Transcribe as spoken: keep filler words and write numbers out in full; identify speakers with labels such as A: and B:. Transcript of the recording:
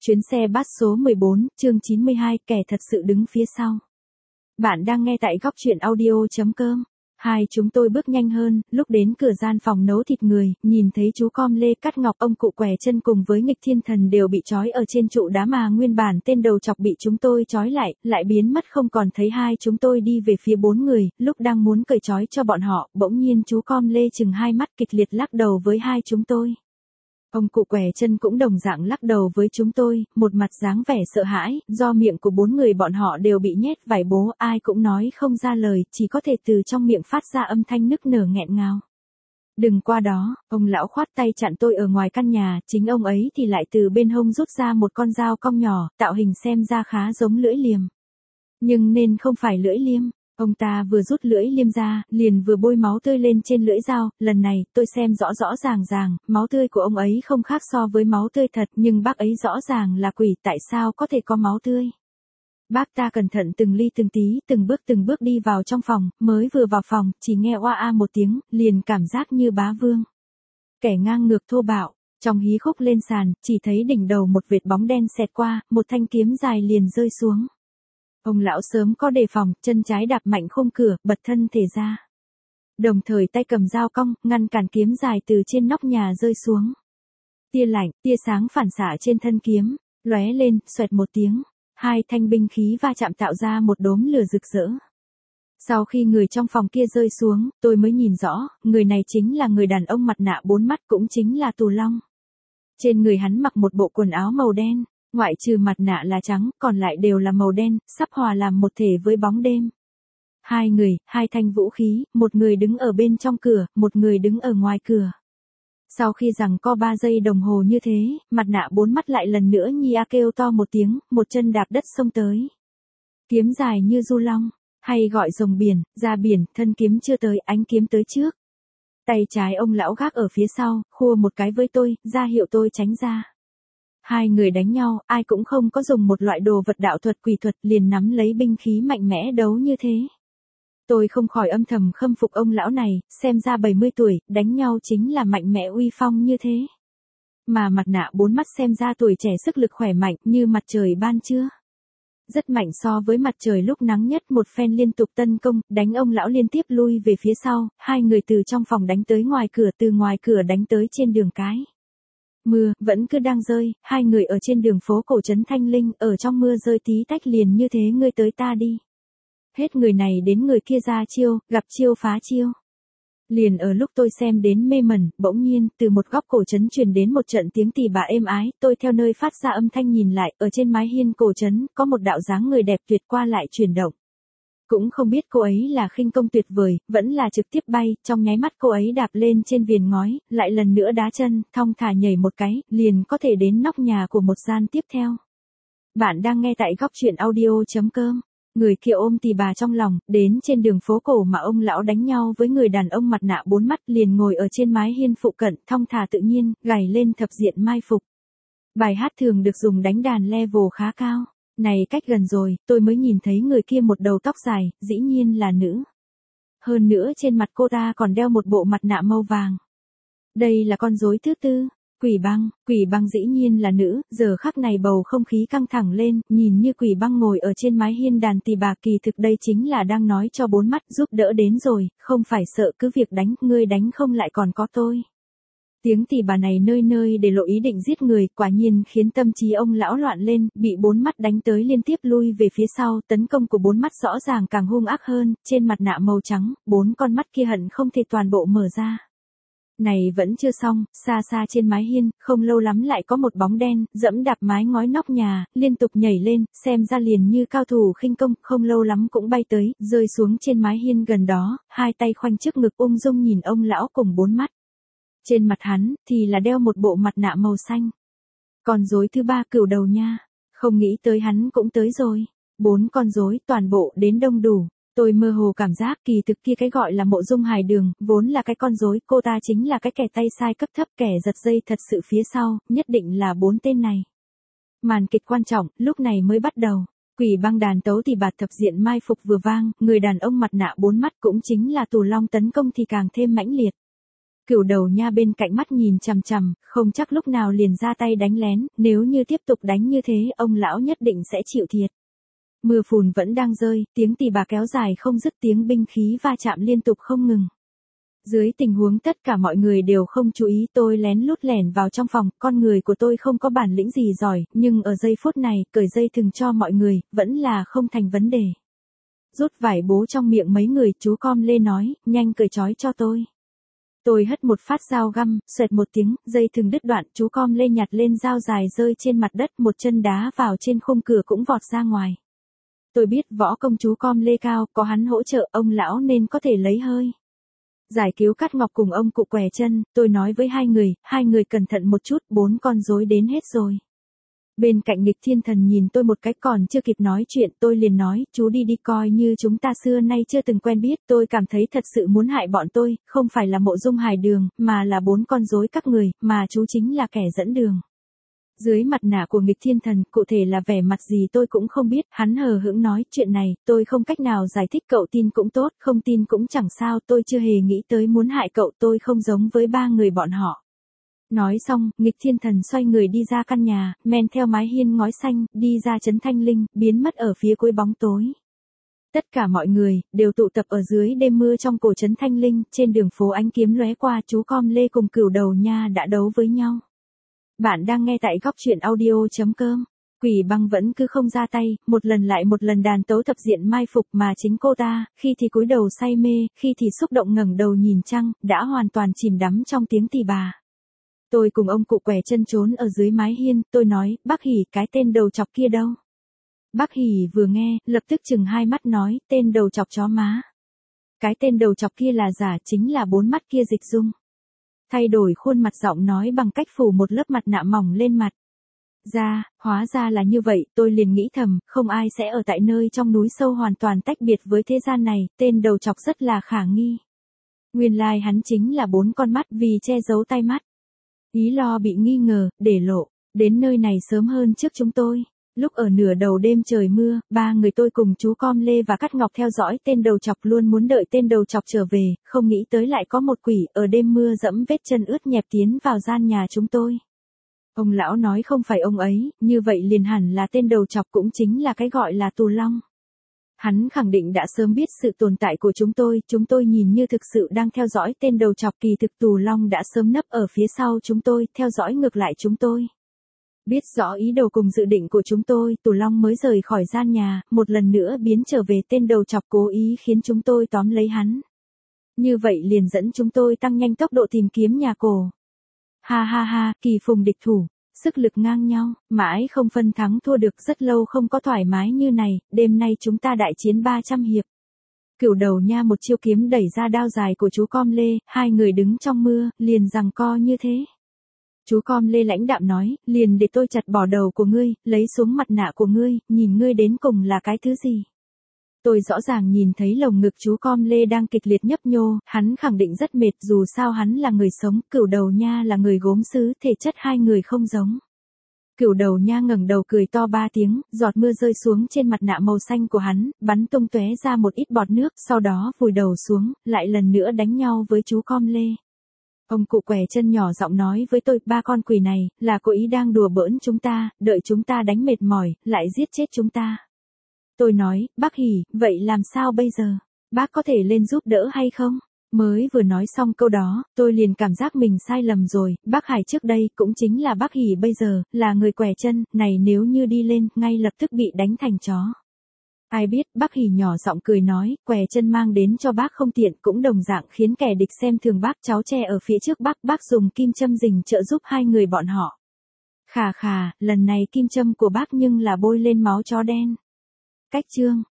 A: Chuyến xe bus số mười bốn, chương chín mươi hai, kẻ thật sự đứng phía sau. Bạn đang nghe tại góc truyện audio.com. Hai chúng tôi bước nhanh hơn, lúc đến cửa gian phòng nấu thịt người, nhìn thấy chú Com Lê Cắt Ngọc, ông cụ què chân cùng với Nghịch Thiên Thần đều bị trói ở trên trụ đá mà nguyên bản tên đầu chọc bị chúng tôi trói lại, lại biến mất không còn thấy. Hai chúng tôi đi về phía bốn người, lúc đang muốn cởi trói cho bọn họ, bỗng nhiên chú Com Lê chừng hai mắt kịch liệt lắc đầu với hai chúng tôi. Ông cụ què chân cũng đồng dạng lắc đầu với chúng tôi, một mặt dáng vẻ sợ hãi, do miệng của bốn người bọn họ đều bị nhét vải bố, ai cũng nói không ra lời, chỉ có thể từ trong miệng phát ra âm thanh nức nở nghẹn ngào. Đừng qua đó, ông lão khoát tay chặn tôi ở ngoài căn nhà, chính ông ấy thì lại từ bên hông rút ra một con dao cong nhỏ, tạo hình xem ra khá giống lưỡi liềm. Nhưng nên không phải lưỡi liêm. Ông ta vừa rút lưỡi liêm ra, liền vừa bôi máu tươi lên trên lưỡi dao, lần này, tôi xem rõ rõ ràng ràng, máu tươi của ông ấy không khác so với máu tươi thật, nhưng bác ấy rõ ràng là quỷ, tại sao có thể có máu tươi. Bác ta cẩn thận từng ly từng tí, từng bước từng bước đi vào trong phòng, mới vừa vào phòng, chỉ nghe oa a một tiếng, liền cảm giác như bá vương. Kẻ ngang ngược thô bạo, trong hí khúc lên sàn, chỉ thấy đỉnh đầu một vệt bóng đen xẹt qua, một thanh kiếm dài liền rơi xuống. Ông lão sớm có đề phòng, chân trái đạp mạnh khung cửa, bật thân thể ra. Đồng thời tay cầm dao cong, ngăn cản kiếm dài từ trên nóc nhà rơi xuống. Tia lạnh, tia sáng phản xạ trên thân kiếm, lóe lên, xoẹt một tiếng. Hai thanh binh khí va chạm tạo ra một đốm lửa rực rỡ. Sau khi người trong phòng kia rơi xuống, tôi mới nhìn rõ, người này chính là người đàn ông mặt nạ bốn mắt, cũng chính là Tù Long. Trên người hắn mặc một bộ quần áo màu đen. Ngoại trừ mặt nạ là trắng, còn lại đều là màu đen, sắp hòa làm một thể với bóng đêm. Hai người, hai thanh vũ khí, một người đứng ở bên trong cửa, một người đứng ở ngoài cửa. Sau khi giằng co ba giây đồng hồ như thế, mặt nạ bốn mắt lại lần nữa nhi a kêu to một tiếng, một chân đạp đất xông tới. Kiếm dài như du long, hay gọi rồng biển, ra biển, thân kiếm chưa tới, ánh kiếm tới trước. Tay trái ông lão gác ở phía sau, khua một cái với tôi, ra hiệu tôi tránh ra. Hai người đánh nhau, ai cũng không có dùng một loại đồ vật đạo thuật quỷ thuật, liền nắm lấy binh khí mạnh mẽ đấu như thế. Tôi không khỏi âm thầm khâm phục ông lão này, xem ra bảy mươi tuổi, đánh nhau chính là mạnh mẽ uy phong như thế. Mà mặt nạ bốn mắt xem ra tuổi trẻ sức lực khỏe mạnh như mặt trời ban trưa. Rất mạnh so với mặt trời lúc nắng nhất, một phen liên tục tấn công, đánh ông lão liên tiếp lui về phía sau, hai người từ trong phòng đánh tới ngoài cửa, từ ngoài cửa đánh tới trên đường cái. Mưa, vẫn cứ đang rơi, hai người ở trên đường phố cổ trấn Thanh Linh, ở trong mưa rơi tí tách liền như thế ngươi tới ta đi. Hết người này đến người kia ra chiêu, gặp chiêu phá chiêu. Liền ở lúc tôi xem đến mê mẩn, bỗng nhiên, từ một góc cổ trấn truyền đến một trận tiếng tì bà êm ái, tôi theo nơi phát ra âm thanh nhìn lại, ở trên mái hiên cổ trấn, có một đạo dáng người đẹp tuyệt qua lại chuyển động. Cũng không biết cô ấy là khinh công tuyệt vời, vẫn là trực tiếp bay, trong nháy mắt cô ấy đạp lên trên viền ngói, lại lần nữa đá chân, thong thả nhảy một cái, liền có thể đến nóc nhà của một gian tiếp theo. Bạn đang nghe tại góc truyện audio.com. Người kia ôm tì bà trong lòng, đến trên đường phố cổ mà ông lão đánh nhau với người đàn ông mặt nạ bốn mắt, liền ngồi ở trên mái hiên phụ cận, thong thả tự nhiên, gảy lên thập diện mai phục. Bài hát thường được dùng đánh đàn level khá cao. Này cách gần rồi, tôi mới nhìn thấy người kia một đầu tóc dài, dĩ nhiên là nữ. Hơn nữa trên mặt cô ta còn đeo một bộ mặt nạ màu vàng. Đây là con rối thứ tư, Quỷ Băng, Quỷ Băng dĩ nhiên là nữ, giờ khắc này bầu không khí căng thẳng lên, nhìn như Quỷ Băng ngồi ở trên mái hiên đàn tỳ bà, kỳ thực đây chính là đang nói cho bốn mắt giúp đỡ đến rồi, không phải sợ cứ việc đánh, ngươi đánh không lại còn có tôi. Tiếng tỳ bà này nơi nơi để lộ ý định giết người, quả nhiên khiến tâm trí ông lão loạn lên, bị bốn mắt đánh tới liên tiếp lui về phía sau, tấn công của bốn mắt rõ ràng càng hung ác hơn, trên mặt nạ màu trắng, bốn con mắt kia hận không thể toàn bộ mở ra. Này vẫn chưa xong, xa xa trên mái hiên, không lâu lắm lại có một bóng đen, dẫm đạp mái ngói nóc nhà, liên tục nhảy lên, xem ra liền như cao thủ khinh công, không lâu lắm cũng bay tới, rơi xuống trên mái hiên gần đó, hai tay khoanh trước ngực ung dung nhìn ông lão cùng bốn mắt. Trên mặt hắn, thì là đeo một bộ mặt nạ màu xanh. Con rối thứ ba Cửu Đầu nha. Không nghĩ tới hắn cũng tới rồi. Bốn con rối toàn bộ đến đông đủ. Tôi mơ hồ cảm giác kỳ thực kia cái gọi là Mộ Dung Hải Đường, vốn là cái con rối, cô ta chính là cái kẻ tay sai cấp thấp, kẻ giật dây thật sự phía sau, nhất định là bốn tên này. Màn kịch quan trọng, lúc này mới bắt đầu. Quỷ Băng đàn tấu thì bạt thập diện mai phục vừa vang, người đàn ông mặt nạ bốn mắt cũng chính là Tù Long tấn công thì càng thêm mãnh liệt. Cửu Đầu Nha bên cạnh mắt nhìn chằm chằm, không chắc lúc nào liền ra tay đánh lén, nếu như tiếp tục đánh như thế, ông lão nhất định sẽ chịu thiệt. Mưa phùn vẫn đang rơi, tiếng tỳ bà kéo dài không dứt, tiếng binh khí va chạm liên tục không ngừng. Dưới tình huống tất cả mọi người đều không chú ý, tôi lén lút lẻn vào trong phòng, con người của tôi không có bản lĩnh gì giỏi, nhưng ở giây phút này, cởi dây thừng cho mọi người, vẫn là không thành vấn đề. Rút vải bố trong miệng mấy người, chú Com Lê nói, nhanh cởi trói cho tôi. Tôi hất một phát dao găm, xoẹt một tiếng, dây thừng đứt đoạn, chú Com Lê nhặt lên dao dài rơi trên mặt đất, một chân đá vào trên khung cửa cũng vọt ra ngoài. Tôi biết võ công chú Com Lê cao, có hắn hỗ trợ ông lão nên có thể lấy hơi. Giải cứu Cát Ngọc cùng ông cụ què chân, tôi nói với hai người, hai người cẩn thận một chút, bốn con rối đến hết rồi. Bên cạnh Nghịch Thiên Thần nhìn tôi một cái, còn chưa kịp nói chuyện, tôi liền nói, chú đi đi, coi như chúng ta xưa nay chưa từng quen biết, tôi cảm thấy thật sự muốn hại bọn tôi, không phải là Mộ Dung Hải Đường, mà là bốn con rối các người, mà chú chính là kẻ dẫn đường. Dưới mặt nạ của Nghịch Thiên Thần, cụ thể là vẻ mặt gì tôi cũng không biết, hắn hờ hững nói, chuyện này, tôi không cách nào giải thích, cậu tin cũng tốt, không tin cũng chẳng sao, tôi chưa hề nghĩ tới muốn hại cậu, tôi không giống với ba người bọn họ. Nói xong, Nghịch Thiên Thần xoay người đi ra căn nhà, men theo mái hiên ngói xanh, đi ra trấn Thanh Linh, biến mất ở phía cuối bóng tối. Tất cả mọi người, đều tụ tập ở dưới đêm mưa trong cổ trấn Thanh Linh, trên đường phố ánh kiếm lóe qua, chú Com Lê cùng Cửu Đầu Nha đã đấu với nhau. Bạn đang nghe tại góc truyện audio.com. Quỷ Băng vẫn cứ không ra tay, một lần lại một lần đàn tấu thập diện mai phục mà chính cô ta, khi thì cúi đầu say mê, khi thì xúc động ngẩng đầu nhìn trăng, đã hoàn toàn chìm đắm trong tiếng tỳ bà. Tôi cùng ông cụ què chân trốn ở dưới mái hiên, tôi nói, bác Hỉ, cái tên đầu chọc kia đâu? Bác Hỉ vừa nghe, lập tức chừng hai mắt nói, tên đầu chọc chó má. Cái tên đầu chọc kia là giả, chính là bốn mắt kia Dịch Dung. Thay đổi khuôn mặt giọng nói bằng cách phủ một lớp mặt nạ mỏng lên mặt. Ra, hóa ra là như vậy, tôi liền nghĩ thầm, không ai sẽ ở tại nơi trong núi sâu hoàn toàn tách biệt với thế gian này, tên đầu chọc rất là khả nghi. Nguyên lai hắn chính là bốn con mắt vì che giấu tay mắt. Ý lo bị nghi ngờ, để lộ, đến nơi này sớm hơn trước chúng tôi. Lúc ở nửa đầu đêm trời mưa, ba người tôi cùng chú Com Lê và Cát Ngọc theo dõi tên đầu chọc, luôn muốn đợi tên đầu chọc trở về, không nghĩ tới lại có một quỷ ở đêm mưa dẫm vết chân ướt nhẹp tiến vào gian nhà chúng tôi. Ông lão nói không phải ông ấy, như vậy liền hẳn là tên đầu chọc, cũng chính là cái gọi là Tù Long. Hắn khẳng định đã sớm biết sự tồn tại của chúng tôi, chúng tôi nhìn như thực sự đang theo dõi tên đầu chọc, kỳ thực Tù Long đã sớm nấp ở phía sau chúng tôi, theo dõi ngược lại chúng tôi. Biết rõ ý đồ cùng dự định của chúng tôi, Tù Long mới rời khỏi gian nhà, một lần nữa biến trở về, tên đầu chọc cố ý khiến chúng tôi tóm lấy hắn. Như vậy liền dẫn chúng tôi tăng nhanh tốc độ tìm kiếm nhà cổ. Ha ha ha, kỳ phùng địch thủ, sức lực ngang nhau, mãi không phân thắng thua được, rất lâu không có thoải mái như này, đêm nay chúng ta đại chiến ba trăm hiệp. Cửu Đầu Nha một chiêu kiếm đẩy ra đao dài của chú Com Lê, hai người đứng trong mưa, liền giằng co như thế. Chú Com Lê lãnh đạm nói, liền để tôi chặt bỏ đầu của ngươi, lấy xuống mặt nạ của ngươi, nhìn ngươi đến cùng là cái thứ gì. Tôi rõ ràng nhìn thấy lồng ngực chú Com Lê đang kịch liệt nhấp nhô, hắn khẳng định rất mệt, dù sao hắn là người sống, Cửu Đầu Nha là người gốm sứ, thể chất hai người không giống. Cửu Đầu Nha ngẩng đầu cười to ba tiếng, giọt mưa rơi xuống trên mặt nạ màu xanh của hắn, bắn tung tóe ra một ít bọt nước, sau đó vùi đầu xuống, lại lần nữa đánh nhau với chú Com Lê. Ông cụ què chân nhỏ giọng nói với tôi, ba con quỷ này, là cố ý đang đùa bỡn chúng ta, đợi chúng ta đánh mệt mỏi, lại giết chết chúng ta. Tôi nói, bác Hỉ, vậy làm sao bây giờ? Bác có thể lên giúp đỡ hay không? Mới vừa nói xong câu đó, tôi liền cảm giác mình sai lầm rồi, bác Hải trước đây, cũng chính là bác Hỉ bây giờ, là người què chân, này nếu như đi lên, ngay lập tức bị đánh thành chó. Ai biết, bác Hỉ nhỏ giọng cười nói, què chân mang đến cho bác không tiện, cũng đồng dạng khiến kẻ địch xem thường bác, cháu tre ở phía trước bác, bác dùng kim châm rình trợ giúp hai người bọn họ. Khà khà, lần này kim châm của bác nhưng là bôi lên máu chó đen. Cách chương